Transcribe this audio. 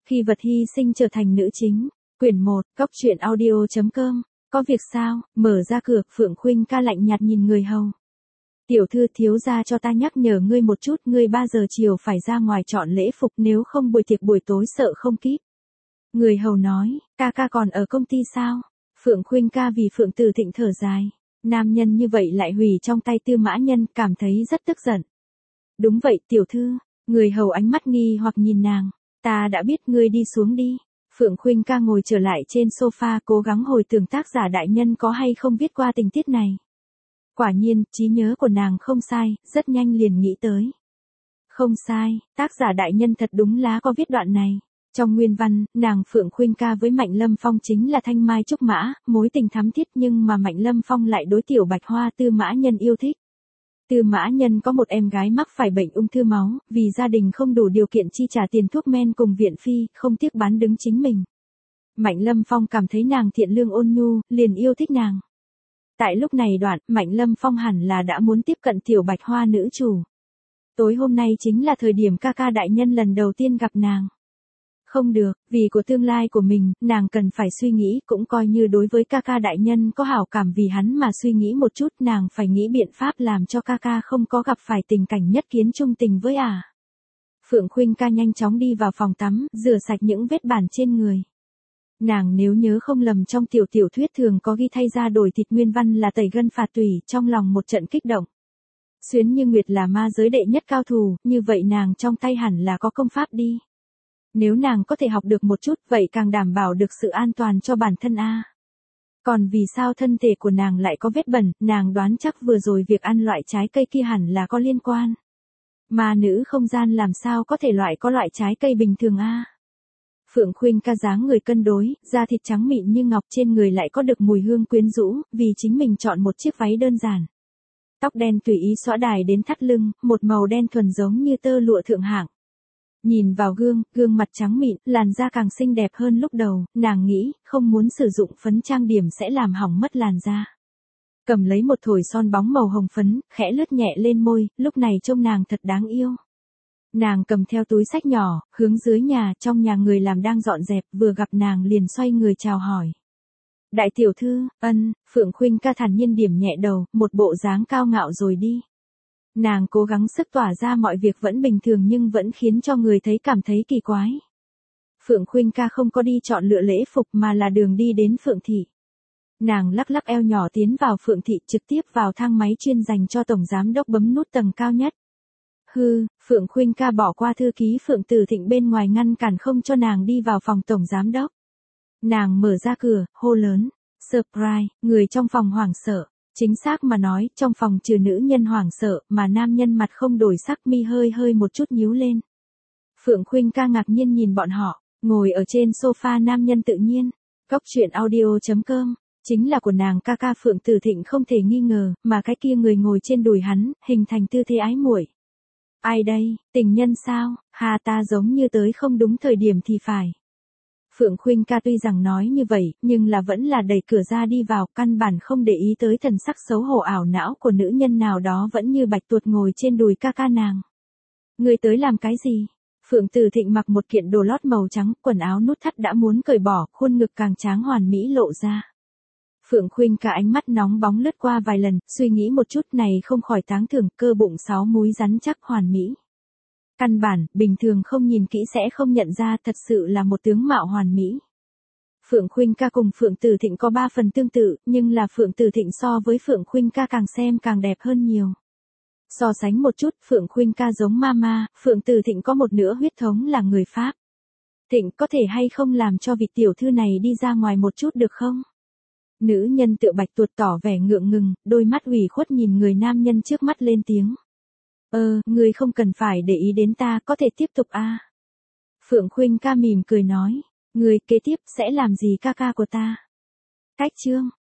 Khi vật hy sinh trở thành nữ chính. Quyển 1, cóc truyện audio.com. Có việc sao? Mở ra cửa, Phượng Khuynh ca lạnh nhạt nhìn người hầu. Tiểu thư, thiếu gia cho ta nhắc nhở ngươi một chút, ngươi 3 giờ chiều phải ra ngoài chọn lễ phục, nếu không buổi tiệc buổi tối sợ không kíp. Người hầu nói, ca ca còn ở công ty sao? Phượng Khuynh ca vì Phượng Từ Thịnh thở dài. Nam nhân như vậy lại hủy trong tay Tư Mã Nhân, cảm thấy rất tức giận. Đúng vậy tiểu thư. Người hầu ánh mắt nghi hoặc nhìn nàng. Ta đã biết, ngươi đi xuống đi. Phượng Khuynh ca ngồi trở lại trên sofa, cố gắng hồi tưởng tác giả đại nhân có hay không viết qua tình tiết này. Quả nhiên, trí nhớ của nàng không sai, rất nhanh liền nghĩ tới. Không sai, tác giả đại nhân thật đúng lá có viết đoạn này. Trong nguyên văn, nàng Phượng Khuynh ca với Mạnh Lâm Phong chính là thanh mai trúc mã, mối tình thắm thiết, nhưng mà Mạnh Lâm Phong lại đối tiểu bạch hoa Tư Mã Nhân yêu thích. Tư Mã Nhân có một em gái mắc phải bệnh ung thư máu, vì gia đình không đủ điều kiện chi trả tiền thuốc men cùng viện phi, không tiếc bán đứng chính mình. Mạnh Lâm Phong cảm thấy nàng thiện lương ôn nhu, liền yêu thích nàng. Tại lúc này đoạn, Mạnh Lâm Phong hẳn là đã muốn tiếp cận tiểu bạch hoa nữ chủ. Tối hôm nay chính là thời điểm ca ca đại nhân lần đầu tiên gặp nàng. Không được, vì của tương lai của mình, nàng cần phải suy nghĩ, cũng coi như đối với ca ca đại nhân có hảo cảm vì hắn mà suy nghĩ một chút, nàng phải nghĩ biện pháp làm cho ca ca không có gặp phải tình cảnh nhất kiến trung tình với ả. Phượng Khuynh ca nhanh chóng đi vào phòng tắm, rửa sạch những vết bản trên người. Nàng nếu nhớ không lầm trong tiểu thuyết thường có ghi thay ra đổi thịt nguyên văn là tẩy gân phạt tủy, trong lòng một trận kích động. Xuyến Như Nguyệt là ma giới đệ nhất cao thủ, như vậy nàng trong tay hẳn là có công pháp đi. Nếu nàng có thể học được một chút, vậy càng đảm bảo được sự an toàn cho bản thân a. Còn vì sao thân thể của nàng lại có vết bẩn, nàng đoán chắc vừa rồi việc ăn loại trái cây kia hẳn là có liên quan. Ma nữ không gian làm sao có thể có loại trái cây bình thường a. Phượng Khuynh ca dáng người cân đối, da thịt trắng mịn như ngọc, trên người lại có được mùi hương quyến rũ, vì chính mình chọn một chiếc váy đơn giản. Tóc đen tùy ý xõa đài đến thắt lưng, một màu đen thuần giống như tơ lụa thượng hạng. Nhìn vào gương mặt trắng mịn, làn da càng xinh đẹp hơn lúc đầu, nàng nghĩ, không muốn sử dụng phấn trang điểm sẽ làm hỏng mất làn da. Cầm lấy một thổi son bóng màu hồng phấn, khẽ lướt nhẹ lên môi, lúc này trông nàng thật đáng yêu. Nàng cầm theo túi xách nhỏ, hướng dưới nhà, trong nhà người làm đang dọn dẹp, vừa gặp nàng liền xoay người chào hỏi. Đại tiểu thư, Phượng Khuynh ca thản nhiên điểm nhẹ đầu, một bộ dáng cao ngạo rồi đi. Nàng cố gắng sức tỏa ra mọi việc vẫn bình thường nhưng vẫn khiến cho người thấy cảm thấy kỳ quái. Phượng Khuynh ca không có đi chọn lựa lễ phục mà là đường đi đến Phượng Thị. Nàng lắc lắc eo nhỏ tiến vào Phượng Thị, trực tiếp vào thang máy chuyên dành cho tổng giám đốc bấm nút tầng cao nhất. Phượng Khuynh ca bỏ qua thư ký Phượng Từ Thịnh bên ngoài ngăn cản không cho nàng đi vào phòng tổng giám đốc. Nàng mở ra cửa, hô lớn, surprise, người trong phòng hoảng sợ. Chính xác mà nói, trong phòng trừ nữ nhân hoảng sợ, mà nam nhân mặt không đổi sắc, mi hơi một chút nhíu lên. Phượng Khuynh ca ngạc nhiên nhìn bọn họ, ngồi ở trên sofa nam nhân tự nhiên. cóc truyện audio.com, chính là của nàng ca ca Phượng Từ Thịnh không thể nghi ngờ, mà cái kia người ngồi trên đùi hắn, hình thành tư thế ái muội. Ai đây, tình nhân sao, hà ta giống như tới không đúng thời điểm thì phải. Phượng Khuynh ca tuy rằng nói như vậy, nhưng là vẫn là đẩy cửa ra đi vào, căn bản không để ý tới thần sắc xấu hổ ảo não của nữ nhân nào đó vẫn như bạch tuộc ngồi trên đùi ca ca nàng. Người tới làm cái gì? Phượng Từ Thịnh mặc một kiện đồ lót màu trắng, quần áo nút thắt đã muốn cởi bỏ, khuôn ngực càng tráng hoàn mỹ lộ ra. Phượng Khuynh ca ánh mắt nóng bóng lướt qua vài lần, suy nghĩ một chút này không khỏi tán thưởng, cơ bụng 6 múi rắn chắc hoàn mỹ. Căn bản, bình thường không nhìn kỹ sẽ không nhận ra, thật sự là một tướng mạo hoàn mỹ. Phượng Khuynh ca cùng Phượng Từ Thịnh có 3 phần tương tự, nhưng là Phượng Từ Thịnh so với Phượng Khuynh ca càng xem càng đẹp hơn nhiều. So sánh một chút, Phượng Khuynh ca giống mama, Phượng Từ Thịnh có một nửa huyết thống là người Pháp. Thịnh có thể hay không làm cho vị tiểu thư này đi ra ngoài một chút được không? Nữ nhân tựa bạch tuột tỏ vẻ ngượng ngừng, đôi mắt ủy khuất nhìn người nam nhân trước mắt lên tiếng. Ngươi không cần phải để ý đến ta, có thể tiếp tục a. Phượng Khuynh ca mỉm cười nói, ngươi kế tiếp sẽ làm gì ca ca của ta? Cách chương.